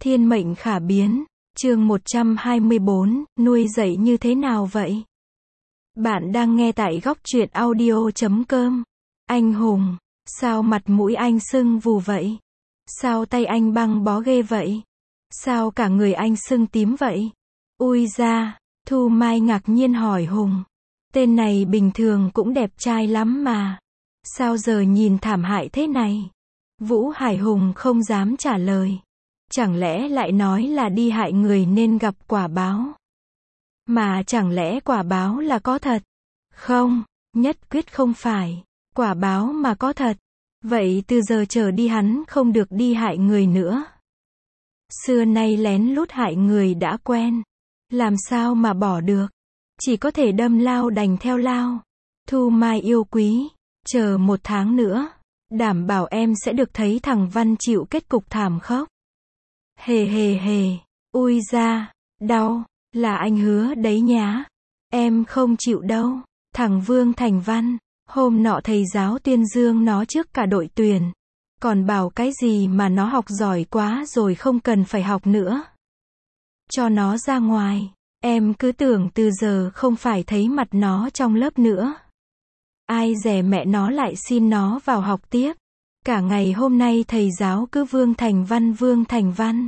Thiên mệnh khả biến. Chương 124, nuôi dạy như thế nào vậy? Bạn đang nghe tại góc truyện audio.com. Anh Hùng, sao mặt mũi anh sưng vù vậy? Sao tay anh băng bó ghê vậy? Sao cả người anh sưng tím vậy? Ui da, Thu Mai ngạc nhiên hỏi Hùng. Tên này bình thường cũng đẹp trai lắm mà. Sao giờ nhìn thảm hại thế này? Vũ Hải Hùng không dám trả lời. Chẳng lẽ lại nói là đi hại người nên gặp quả báo? Mà chẳng lẽ quả báo là có thật? Không, nhất quyết không phải. Quả báo mà có thật. Vậy từ giờ trở đi hắn không được đi hại người nữa. Xưa nay lén lút hại người đã quen. Làm sao mà bỏ được? Chỉ có thể đâm lao đành theo lao. Thu Mai yêu quý, chờ 1 tháng nữa, đảm bảo em sẽ được thấy thằng Văn chịu kết cục thảm khốc. Hề hề hề, ui da, đau, là anh hứa đấy nhá. Em không chịu đâu. Thằng Vương Thành Văn, hôm nọ thầy giáo tuyên dương nó trước cả đội tuyển. Còn bảo cái gì mà nó học giỏi quá rồi không cần phải học nữa. Cho nó ra ngoài, em cứ tưởng từ giờ không phải thấy mặt nó trong lớp nữa. Ai dè mẹ nó lại xin nó vào học tiếp. Cả ngày hôm nay thầy giáo cứ Vương Thành Văn.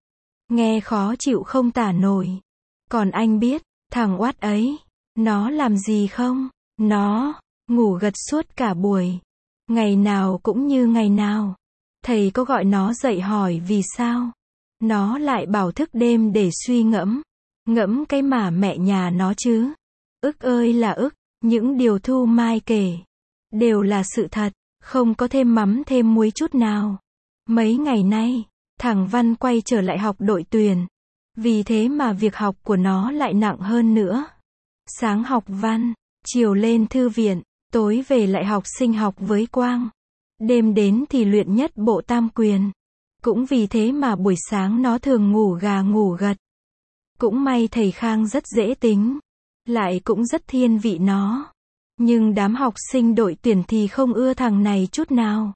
Nghe khó chịu không tả nổi. Còn anh biết, thằng oát ấy, nó làm gì không? Nó ngủ gật suốt cả buổi. Ngày nào cũng như ngày nào. Thầy có gọi nó dậy hỏi vì sao? Nó lại bảo thức đêm để suy ngẫm. Ngẫm cái mà mẹ nhà nó chứ. Ức ơi là ức, những điều Thu Mai kể đều là sự thật, không có thêm mắm thêm muối chút nào. Mấy ngày nay, thằng Văn quay trở lại học đội tuyển. Vì thế mà việc học của nó lại nặng hơn nữa. Sáng học văn, chiều lên thư viện, tối về lại học sinh học với Quang. Đêm đến thì luyện nhất bộ tam quyền. Cũng vì thế mà buổi sáng nó thường ngủ gà ngủ gật. Cũng may thầy Khang rất dễ tính, lại cũng rất thiên vị nó. Nhưng đám học sinh đội tuyển thì không ưa thằng này chút nào.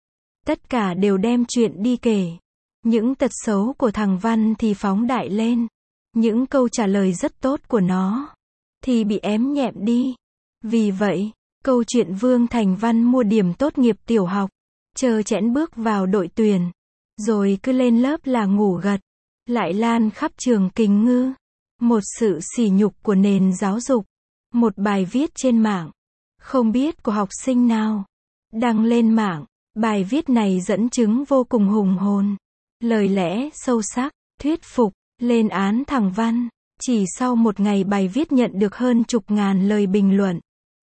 Tất cả đều đem chuyện đi kể. Những tật xấu của thằng Văn thì phóng đại lên. Những câu trả lời rất tốt của nó thì bị ém nhẹm đi. Vì vậy, câu chuyện Vương Thành Văn mua điểm tốt nghiệp tiểu học, trơ trẽn bước vào đội tuyển, rồi cứ lên lớp là ngủ gật, lại lan khắp trường Kình Ngư. Một sự sỉ nhục của nền giáo dục. Một bài viết trên mạng, không biết của học sinh nào, đăng lên mạng. Bài viết này dẫn chứng vô cùng hùng hồn. Lời lẽ sâu sắc, thuyết phục, lên án thằng Văn. Chỉ sau 1 ngày bài viết nhận được hơn chục ngàn lời bình luận.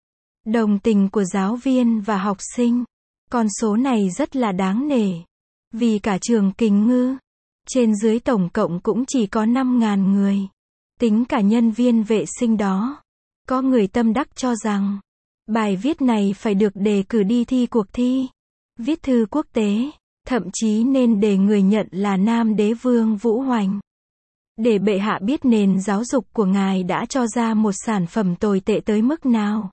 Đồng tình của giáo viên và học sinh. Con số này rất là đáng nể. Vì cả trường Kình Ngư, trên dưới tổng cộng cũng chỉ có 5.000 người. Tính cả nhân viên vệ sinh đó. Có người tâm đắc cho rằng, bài viết này phải được đề cử đi thi cuộc thi viết thư quốc tế. Thậm chí nên để người nhận là Nam Đế Vương Vũ Hoành. Để bệ hạ biết nền giáo dục của ngài đã cho ra một sản phẩm tồi tệ tới mức nào.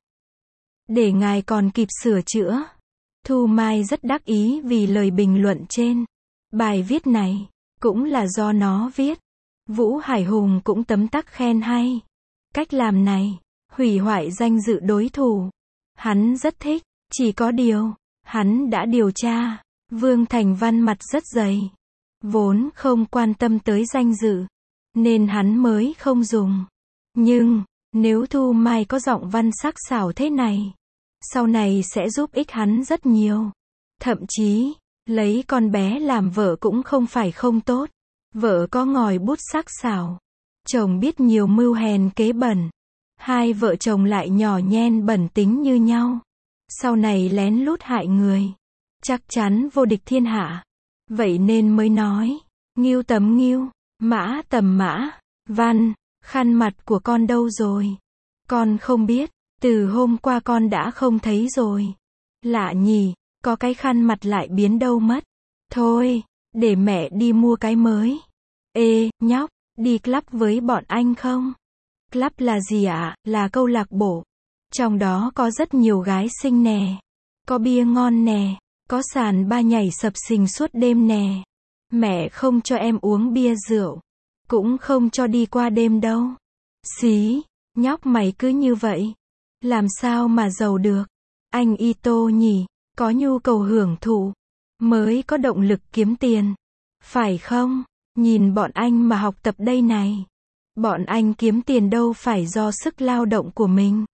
Để ngài còn kịp sửa chữa. Thu Mai rất đắc ý vì lời bình luận trên. Bài viết này, cũng là do nó viết. Vũ Hải Hùng cũng tấm tắc khen hay. Cách làm này, hủy hoại danh dự đối thủ. Hắn rất thích, chỉ có điều, hắn đã điều tra. Vương Thành Văn mặt rất dày. Vốn không quan tâm tới danh dự, nên hắn mới không dùng. Nhưng, nếu Thu Mai có giọng văn sắc sảo thế này, sau này sẽ giúp ích hắn rất nhiều. Thậm chí, lấy con bé làm vợ cũng không phải không tốt. Vợ có ngòi bút sắc sảo, chồng biết nhiều mưu hèn kế bẩn. Hai vợ chồng lại nhỏ nhen bẩn tính như nhau. Sau này lén lút hại người, chắc chắn vô địch thiên hạ. Vậy nên mới nói, ngưu tầm ngưu, mã tầm mã. Văn, khăn mặt của con đâu rồi? Con không biết, từ hôm qua con đã không thấy rồi. Lạ nhỉ, có cái khăn mặt lại biến đâu mất. Thôi, để mẹ đi mua cái mới. Ê, nhóc, đi club với bọn anh không? Club là gì ạ? Là câu lạc bộ. Trong đó có rất nhiều gái xinh nè. Có bia ngon nè. Có sàn ba nhảy sập sình suốt đêm nè. Mẹ không cho em uống bia rượu. Cũng không cho đi qua đêm đâu. Xí, nhóc mày cứ như vậy. Làm sao mà giàu được? Anh Ito nhỉ, có nhu cầu hưởng thụ, mới có động lực kiếm tiền. Phải không? Nhìn bọn anh mà học tập đây này. Bọn anh kiếm tiền đâu phải do sức lao động của mình.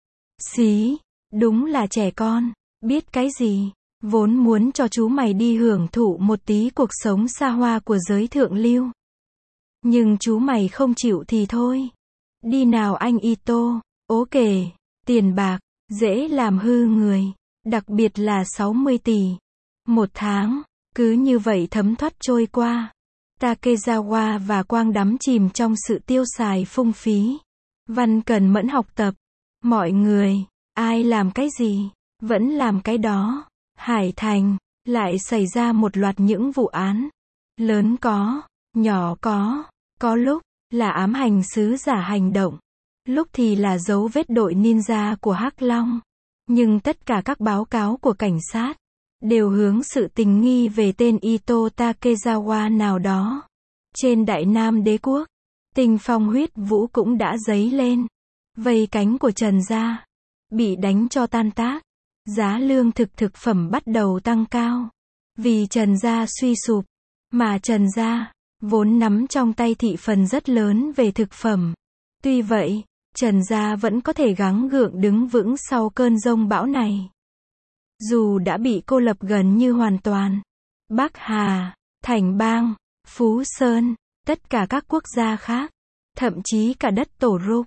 Xí, đúng là trẻ con, biết cái gì. Vốn muốn cho chú mày đi hưởng thụ một tí cuộc sống xa hoa của giới thượng lưu. Nhưng chú mày không chịu thì thôi. Đi nào anh Ito. Ok, tiền bạc, dễ làm hư người. Đặc biệt là 60 tỷ. Một tháng, cứ như vậy thấm thoát trôi qua. Takezawa và Quang đắm chìm trong sự tiêu xài phung phí. Văn cần mẫn học tập. Mọi người, ai làm cái gì, vẫn làm cái đó. Hải Thành, lại xảy ra một loạt những vụ án. Lớn có, nhỏ có lúc là ám hành sứ giả hành động. Lúc thì là dấu vết đội ninja của Hắc Long. Nhưng tất cả các báo cáo của cảnh sát đều hướng sự tình nghi về tên Ito Takezawa nào đó. Trên Đại Nam Đế quốc, tình phong huyết vũ cũng đã dấy lên. Vây cánh của Trần gia bị đánh cho tan tác. Giá lương thực phẩm bắt đầu tăng cao. Vì Trần gia suy sụp, mà Trần gia vốn nắm trong tay thị phần rất lớn về thực phẩm. Tuy vậy, Trần gia vẫn có thể gắng gượng đứng vững sau cơn giông bão này. Dù đã bị cô lập gần như hoàn toàn. Bắc Hà, Thành Bang, Phú Sơn, tất cả các quốc gia khác, thậm chí cả đất Tổ Rục,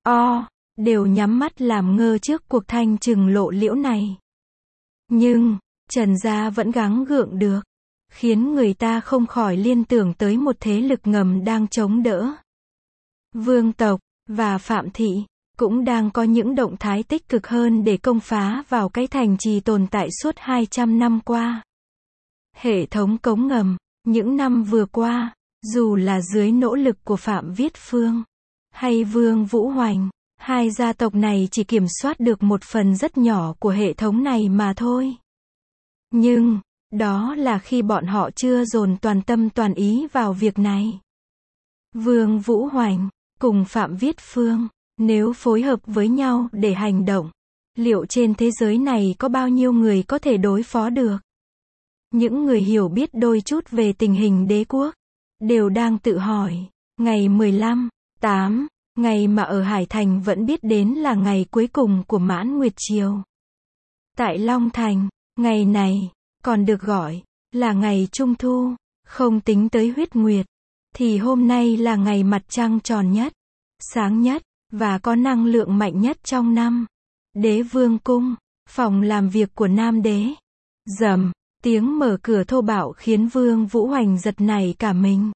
đều nhắm mắt làm ngơ trước cuộc thanh trừng lộ liễu này. Nhưng, Trần gia vẫn gắng gượng được, khiến người ta không khỏi liên tưởng tới một thế lực ngầm đang chống đỡ. Vương tộc và Phạm thị cũng đang có những động thái tích cực hơn để công phá vào cái thành trì tồn tại suốt 200 năm qua. Hệ thống cống ngầm, những năm vừa qua, dù là dưới nỗ lực của Phạm Viết Phương hay Vương Vũ Hoành, hai gia tộc này chỉ kiểm soát được một phần rất nhỏ của hệ thống này mà thôi. Nhưng, đó là khi bọn họ chưa dồn toàn tâm toàn ý vào việc này. Vương Vũ Hoành cùng Phạm Viết Phương, nếu phối hợp với nhau để hành động, liệu trên thế giới này có bao nhiêu người có thể đối phó được? Những người hiểu biết đôi chút về tình hình đế quốc đều đang tự hỏi. Ngày 15/8, ngày mà ở Hải Thành vẫn biết đến là ngày cuối cùng của Mãn Nguyệt Triều. Tại Long Thành, ngày này còn được gọi là ngày Trung Thu, không tính tới huyết nguyệt, thì hôm nay là ngày mặt trăng tròn nhất, sáng nhất, và có năng lượng mạnh nhất trong năm. Đế Vương cung, phòng làm việc của Nam Đế. Rầm, tiếng mở cửa thô bạo khiến Vương Vũ Hoành giật nảy cả mình.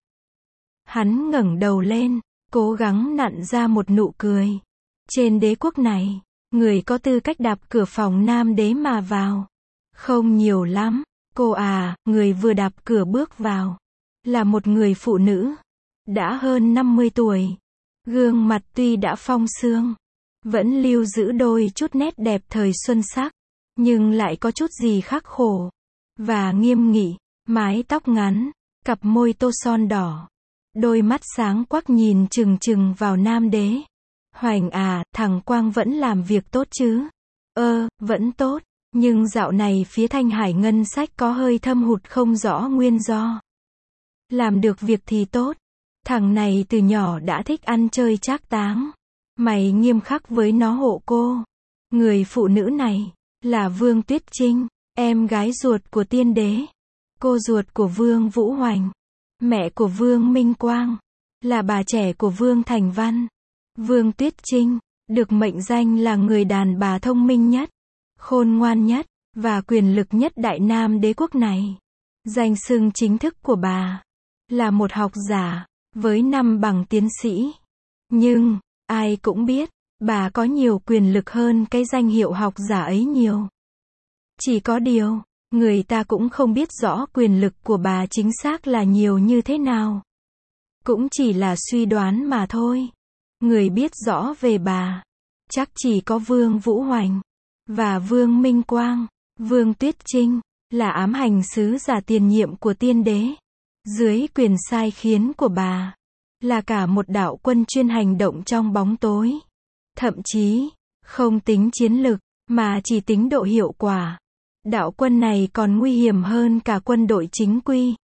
Hắn ngẩng đầu lên, cố gắng nặn ra một nụ cười. Trên đế quốc này, người có tư cách đạp cửa phòng Nam Đế mà vào không nhiều lắm. Cô à, người vừa đạp cửa bước vào là một người phụ nữ đã hơn 50 tuổi. Gương mặt tuy đã phong sương, vẫn lưu giữ đôi chút nét đẹp thời xuân sắc, nhưng lại có chút gì khắc khổ và nghiêm nghị. Mái tóc ngắn, cặp môi tô son đỏ, đôi mắt sáng quắc nhìn chừng chừng vào Nam Đế. Hoành à, thằng Quang vẫn làm việc tốt chứ? Vẫn tốt, nhưng dạo này phía Thanh Hải ngân sách có hơi thâm hụt không rõ nguyên do. Làm được việc thì tốt. Thằng này từ nhỏ đã thích ăn chơi trác táng. Mày nghiêm khắc với nó hộ cô. Người phụ nữ này là Vương Tuyết Trinh, em gái ruột của Tiên Đế, cô ruột của Vương Vũ Hoành, mẹ của Vương Minh Quang, là bà trẻ của Vương Thành Văn. Vương Tuyết Trinh được mệnh danh là người đàn bà thông minh nhất, khôn ngoan nhất và quyền lực nhất Đại Nam Đế quốc này. Danh xưng chính thức của bà là một học giả với 5 bằng tiến sĩ. Nhưng, ai cũng biết, bà có nhiều quyền lực hơn cái danh hiệu học giả ấy nhiều. Chỉ có điều, người ta cũng không biết rõ quyền lực của bà chính xác là nhiều như thế nào. Cũng chỉ là suy đoán mà thôi. Người biết rõ về bà chắc chỉ có Vương Vũ Hoành và Vương Minh Quang. Vương Tuyết Trinh là ám hành sứ giả tiền nhiệm của Tiên Đế. Dưới quyền sai khiến của bà, là cả một đạo quân chuyên hành động trong bóng tối. Thậm chí, không tính chiến lực, mà chỉ tính độ hiệu quả. Đạo quân này còn nguy hiểm hơn cả quân đội chính quy.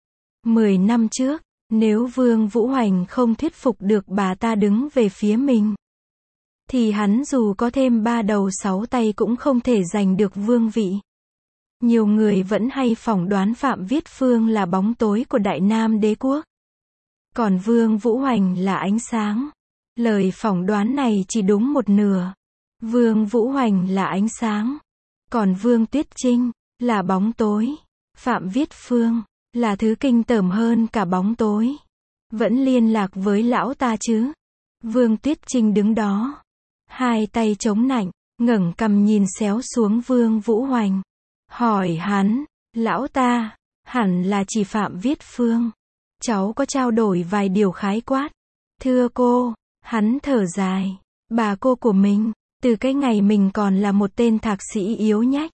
10 năm trước, nếu Vương Vũ Hoành không thuyết phục được bà ta đứng về phía mình, thì hắn dù có thêm 3 đầu 6 tay cũng không thể giành được vương vị. Nhiều người vẫn hay phỏng đoán Phạm Viết Phương là bóng tối của Đại Nam Đế quốc, còn Vương Vũ Hoành là ánh sáng. Lời phỏng đoán này chỉ đúng một nửa. Vương Vũ Hoành là ánh sáng, còn Vương Tuyết Trinh là bóng tối. Phạm Viết Phương là thứ kinh tởm hơn cả bóng tối. Vẫn liên lạc với lão ta chứ? Vương Tuyết Trinh đứng đó, hai tay chống nạnh, ngẩng cằm nhìn xéo xuống Vương Vũ Hoành. Hỏi hắn, lão ta, hẳn là chỉ Phạm Viết Phương. Cháu có trao đổi vài điều khái quát. Thưa cô, hắn thở dài. Bà cô của mình, từ cái ngày mình còn là một tên thạc sĩ yếu nhách,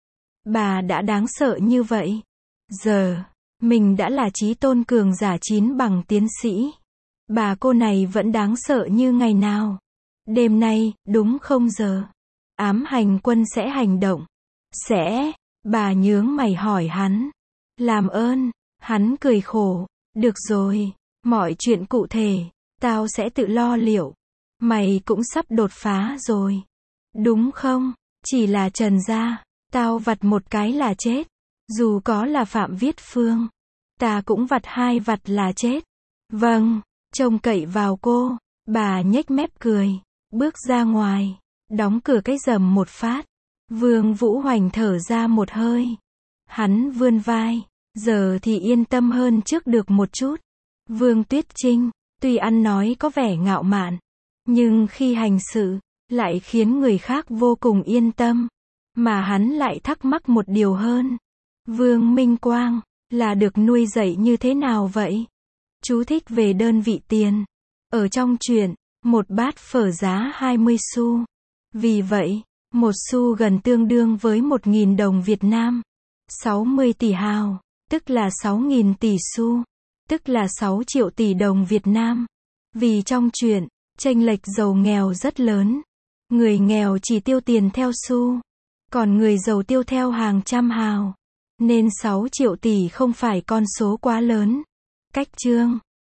bà đã đáng sợ như vậy. Giờ, mình đã là chí tôn cường giả 9 bằng tiến sĩ. Bà cô này vẫn đáng sợ như ngày nào. Đêm nay, đúng 0 giờ, ám hành quân sẽ hành động. Sẽ, bà nhướng mày hỏi hắn. Làm ơn, hắn cười khổ. Được rồi, mọi chuyện cụ thể, tao sẽ tự lo liệu. Mày cũng sắp đột phá rồi. Đúng không? Chỉ là Trần gia, tao vặt một cái là chết. Dù có là Phạm Viết Phương, ta cũng vặt 2 vặt là chết. Vâng, trông cậy vào cô. Bà nhếch mép cười, bước ra ngoài, đóng cửa cái rầm một phát. Vương Vũ Hoành thở ra một hơi. Hắn vươn vai, giờ thì yên tâm hơn trước được một chút. Vương Tuyết Trinh, tuy ăn nói có vẻ ngạo mạn, nhưng khi hành sự, lại khiến người khác vô cùng yên tâm. Mà hắn lại thắc mắc một điều hơn. Vương Minh Quang, là được nuôi dạy như thế nào vậy? Chú thích về đơn vị tiền. Ở trong truyện, một bát phở giá 20 xu. Vì vậy, 1 xu gần tương đương với 1.000 đồng Việt Nam. 60 tỷ hào, tức là 6.000 tỷ xu, tức là 6 triệu tỷ đồng Việt Nam. Vì trong truyện, chênh lệch giàu nghèo rất lớn. Người nghèo chỉ tiêu tiền theo xu, còn người giàu tiêu theo hàng trăm hào. Nên 6 triệu tỷ không phải con số quá lớn. Cách chương